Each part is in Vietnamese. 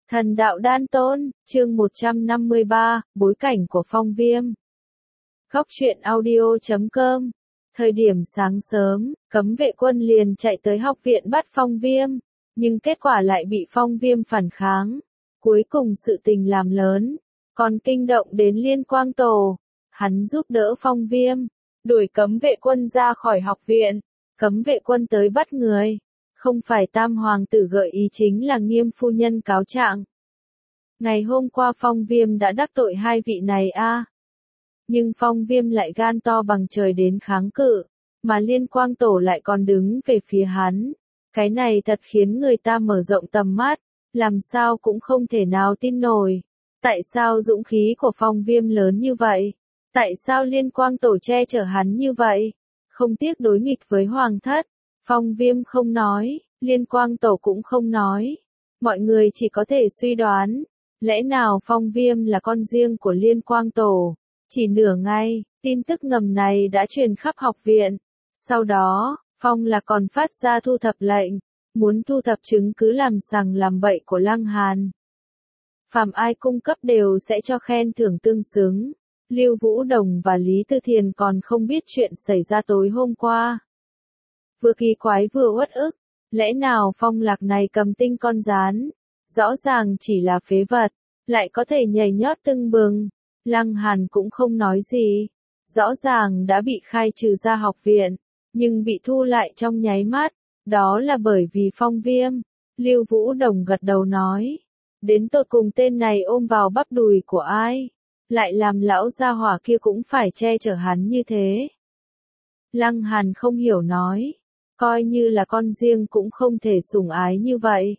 Thần đạo đan tôn, chương 153, bối cảnh của Phong Viêm. Góc truyện audio.com. Thời điểm sáng sớm, cấm vệ quân liền chạy tới học viện bắt Phong Viêm, nhưng kết quả lại bị Phong Viêm phản kháng. Cuối cùng sự tình làm lớn, còn kinh động đến Liên Quang Tổ. Hắn giúp đỡ Phong Viêm, đuổi cấm vệ quân ra khỏi học viện. Cấm vệ quân tới bắt người. Không phải Tam Hoàng tử gợi ý chính là Nghiêm phu nhân cáo trạng. Ngày hôm qua Phong Viêm đã đắc tội hai vị này a. Nhưng Phong Viêm lại gan to bằng trời đến kháng cự, mà Liên Quang Tổ lại còn đứng về phía hắn. Cái này thật khiến người ta mở rộng tầm mắt, làm sao cũng không thể nào tin nổi. Tại sao dũng khí của Phong Viêm lớn như vậy? Tại sao Liên Quang Tổ che chở hắn như vậy? Không tiếc đối nghịch với Hoàng thất. Phong Viêm không nói, Liên Quang Tổ cũng không nói. Mọi người chỉ có thể suy đoán, lẽ nào Phong Viêm là con riêng của Liên Quang Tổ? Chỉ nửa ngày, tin tức ngầm này đã truyền khắp học viện. Sau đó, Phong Lạc còn phát ra thu thập lệnh, muốn thu thập chứng cứ làm sằng làm bậy của Lăng Hàn. Phàm ai cung cấp đều sẽ cho khen thưởng tương xứng. Lưu Vũ Đồng và Lý Tư Thiền còn không biết chuyện xảy ra tối hôm qua. Vừa kỳ quái vừa uất ức, lẽ nào Phong Lạc này cầm tinh con gián, rõ ràng chỉ là phế vật, lại có thể nhảy nhót tưng bừng. Lăng Hàn cũng không nói gì, rõ ràng đã bị khai trừ ra học viện, nhưng bị thu lại trong nháy mắt, đó là bởi vì Phong Viêm. Lưu Vũ Đồng gật đầu nói, đến tột cùng tên này ôm vào bắp đùi của ai, lại làm lão gia hỏa kia cũng phải che chở hắn như thế. Lăng Hàn không hiểu nói, coi như là con riêng cũng không thể sủng ái như vậy.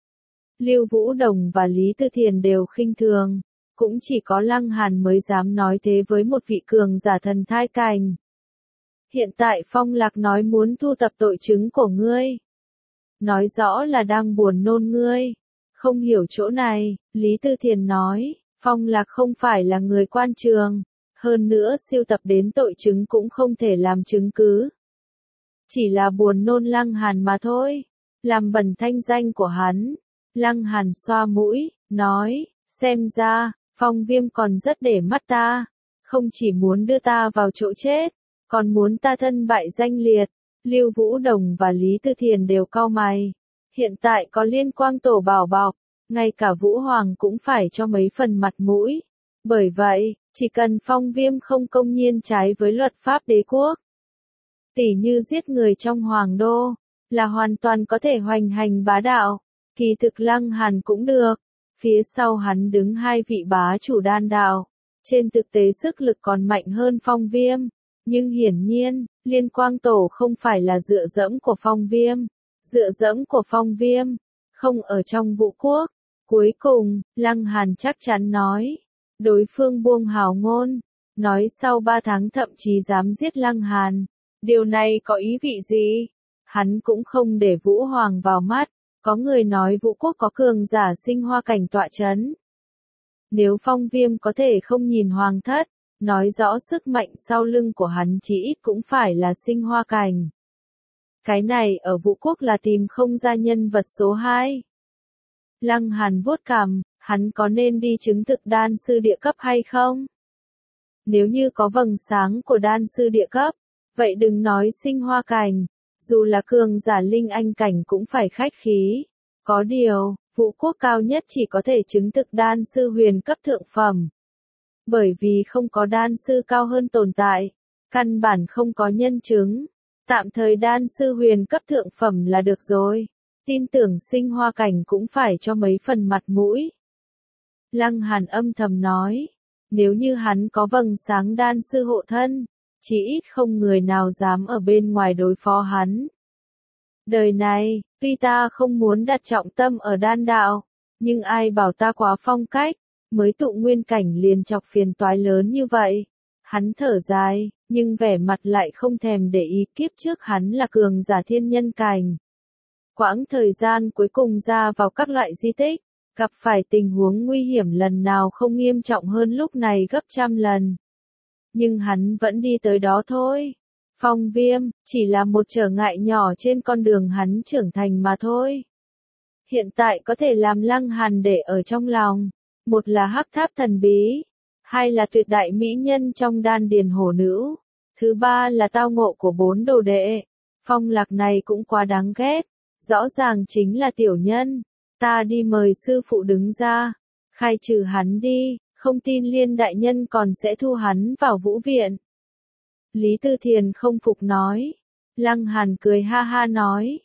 Lưu Vũ Đồng và Lý Tư Thiền đều khinh thường, cũng chỉ có Lăng Hàn mới dám nói thế với một vị cường giả thần thai cảnh. Hiện tại Phong Lạc nói muốn thu thập tội chứng của ngươi. Nói rõ là đang buồn nôn ngươi. Không hiểu chỗ này, Lý Tư Thiền nói, Phong Lạc không phải là người quan trường. Hơn nữa siêu tập đến tội chứng cũng không thể làm chứng cứ. Chỉ là buồn nôn Lăng Hàn mà thôi. Làm bẩn thanh danh của hắn. Lăng Hàn xoa mũi, nói, xem ra, Phong Viêm còn rất để mắt ta. Không chỉ muốn đưa ta vào chỗ chết, còn muốn ta thân bại danh liệt. Lưu Vũ Đồng và Lý Tư Thiền đều cau mày. Hiện tại có Liên Quang Tổ bảo bọc, ngay cả Vũ Hoàng cũng phải cho mấy phần mặt mũi. Bởi vậy, chỉ cần Phong Viêm không công nhiên trái với luật pháp đế quốc, tỉ như giết người trong Hoàng đô, là hoàn toàn có thể hoành hành bá đạo. Kỳ thực Lăng Hàn cũng được. Phía sau hắn đứng hai vị bá chủ đan đạo. Trên thực tế sức lực còn mạnh hơn Phong Viêm. Nhưng hiển nhiên, Liên Quang Tổ không phải là dựa dẫm của Phong Viêm. Dựa dẫm của Phong Viêm, không ở trong Vũ Quốc. Cuối cùng, Lăng Hàn chắc chắn nói. Đối phương buông hào ngôn. Nói sau 3 tháng thậm chí dám giết Lăng Hàn. Điều này có ý vị gì? Hắn cũng không để Vũ Hoàng vào mắt. Có người nói Vũ Quốc có cường giả sinh hoa cảnh tọa chấn. Nếu Phong Viêm có thể không nhìn Hoàng thất, nói rõ sức mạnh sau lưng của hắn chỉ ít cũng phải là sinh hoa cảnh. Cái này ở Vũ Quốc là tìm không ra nhân vật số 2. Lăng Hàn vuốt cằm, hắn có nên đi chứng thực đan sư địa cấp hay không? Nếu như có vầng sáng của đan sư địa cấp, vậy đừng nói sinh hoa cảnh. Dù là cường giả linh anh cảnh cũng phải khách khí. Có điều, Vũ Quốc cao nhất chỉ có thể chứng thực đan sư huyền cấp thượng phẩm. Bởi vì không có đan sư cao hơn tồn tại. Căn bản không có nhân chứng. Tạm thời đan sư huyền cấp thượng phẩm là được rồi. Tin tưởng sinh hoa cảnh cũng phải cho mấy phần mặt mũi. Lăng Hàn âm thầm nói. Nếu như hắn có vầng sáng đan sư hộ thân, chỉ ít không người nào dám ở bên ngoài đối phó hắn. Đời này, tuy ta không muốn đặt trọng tâm ở đan đạo, nhưng ai bảo ta quá phong cách, mới tụ nguyên cảnh liền chọc phiền toái lớn như vậy. Hắn thở dài, nhưng vẻ mặt lại không thèm để ý, kiếp trước hắn là cường giả thiên nhân cảnh. Quãng thời gian cuối cùng ra vào các loại di tích, gặp phải tình huống nguy hiểm lần nào không nghiêm trọng hơn lúc này gấp trăm lần. Nhưng hắn vẫn đi tới đó thôi. Phong Viêm, chỉ là một trở ngại nhỏ trên con đường hắn trưởng thành mà thôi. hiện tại có thể làm Lăng Hàn để ở trong lòng. Một là hắc tháp thần bí, hai là tuyệt đại mỹ nhân trong đan điền hổ nữ, thứ ba là tao ngộ của 4 đồ đệ. Phong Lạc này cũng quá đáng ghét, rõ ràng chính là tiểu nhân. Ta đi mời sư phụ đứng ra, khai trừ hắn đi, không tin Liên đại nhân còn sẽ thu hắn vào vũ viện. Lý Tư Thiền không phục nói. Lăng Hàn cười ha ha nói,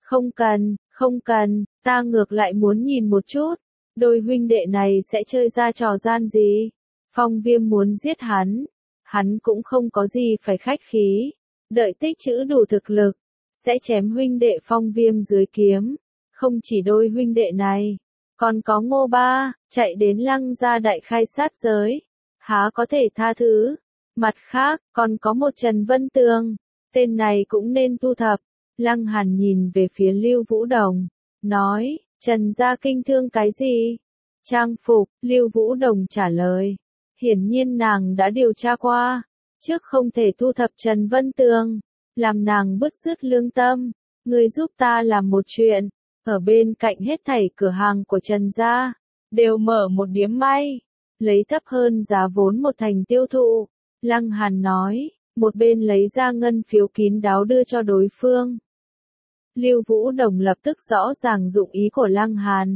không cần, ta ngược lại muốn nhìn một chút, đôi huynh đệ này sẽ chơi ra trò gian gì. Phong Viêm muốn giết hắn cũng không có gì phải khách khí, đợi tích trữ đủ thực lực, sẽ chém huynh đệ Phong Viêm dưới kiếm. Không chỉ đôi huynh đệ này, còn có Ngô Ba, chạy đến Lăng gia đại khai sát giới, há có thể tha thứ. Mặt khác, còn có một Trần Vân Tường, tên này cũng nên thu thập. Lăng Hàn nhìn về phía Lưu Vũ Đồng, nói, Trần gia kinh thương cái gì? Trang phục, Lưu Vũ Đồng trả lời. Hiển nhiên nàng đã điều tra qua, trước không thể thu thập Trần Vân Tường, làm nàng bứt rứt lương tâm. Ngươi giúp ta làm một chuyện, ở bên cạnh hết thảy cửa hàng của Trần gia, đều mở một điếm may, lấy thấp hơn giá vốn một thành tiêu thụ. Lăng Hàn nói, một bên lấy ra ngân phiếu kín đáo đưa cho đối phương. Lưu Vũ Đồng lập tức rõ ràng dụng ý của Lăng Hàn.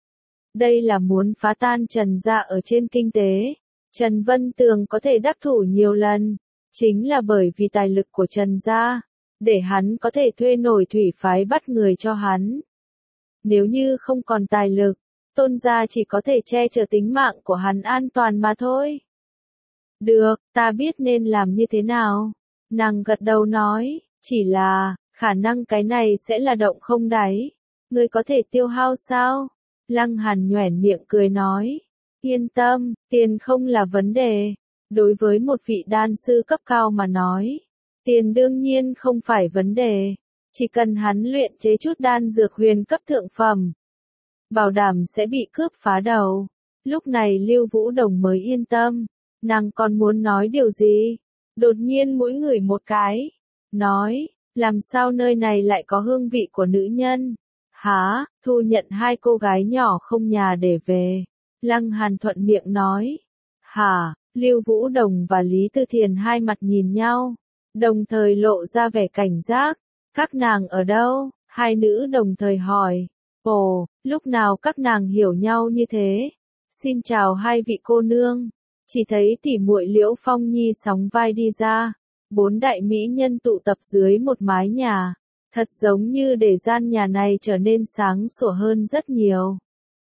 Đây là muốn phá tan Trần gia ở trên kinh tế. Trần Vân Tường có thể đắc thủ nhiều lần, chính là bởi vì tài lực của Trần gia, để hắn có thể thuê nổi thủy phái bắt người cho hắn. Nếu như không còn tài lực, Tôn gia chỉ có thể che chở tính mạng của hắn an toàn mà thôi. Được, ta biết nên làm như thế nào. Nàng gật đầu nói, chỉ là, khả năng cái này sẽ là động không đáy. Ngươi có thể tiêu hao sao? Lăng Hàn nhoẻn miệng cười nói, yên tâm, tiền không là vấn đề. Đối với một vị đan sư cấp cao mà nói, tiền đương nhiên không phải vấn đề. Chỉ cần hắn luyện chế chút đan dược huyền cấp thượng phẩm, bảo đảm sẽ bị cướp phá đầu. Lúc này Lưu Vũ Đồng mới yên tâm. Nàng còn muốn nói điều gì? Đột nhiên mỗi người một cái. Nói, làm sao nơi này lại có hương vị của nữ nhân? Hả, thu nhận 2 cô gái nhỏ không nhà để về. Lăng Hàn thuận miệng nói. Hả, Lưu Vũ Đồng và Lý Tư Thiền hai mặt nhìn nhau, đồng thời lộ ra vẻ cảnh giác. Các nàng ở đâu? Hai nữ đồng thời hỏi. Ồ, lúc nào các nàng hiểu nhau như thế? Xin chào hai vị cô nương. Chỉ thấy tỉ muội Liễu Phong Nhi sóng vai đi ra, 4 đại mỹ nhân tụ tập dưới một mái nhà, thật giống như để gian nhà này trở nên sáng sủa hơn rất nhiều.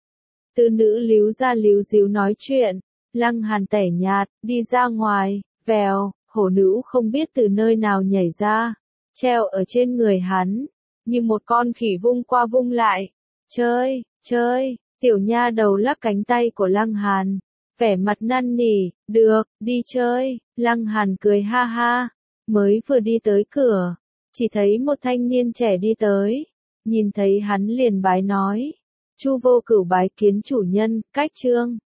Tư nữ líu ra líu díu nói chuyện, Lăng Hàn tẻ nhạt, đi ra ngoài, vèo, hổ nữ không biết từ nơi nào nhảy ra, treo ở trên người hắn, như một con khỉ vung qua vung lại. Chơi, tiểu nha đầu lắc cánh tay của Lăng Hàn. Vẻ mặt năn nỉ, được, đi chơi. Lăng Hàn cười ha ha, mới vừa đi tới cửa, chỉ thấy một thanh niên trẻ đi tới, nhìn thấy hắn liền bái nói, Chu Vô Cửu bái kiến chủ nhân, cách chương.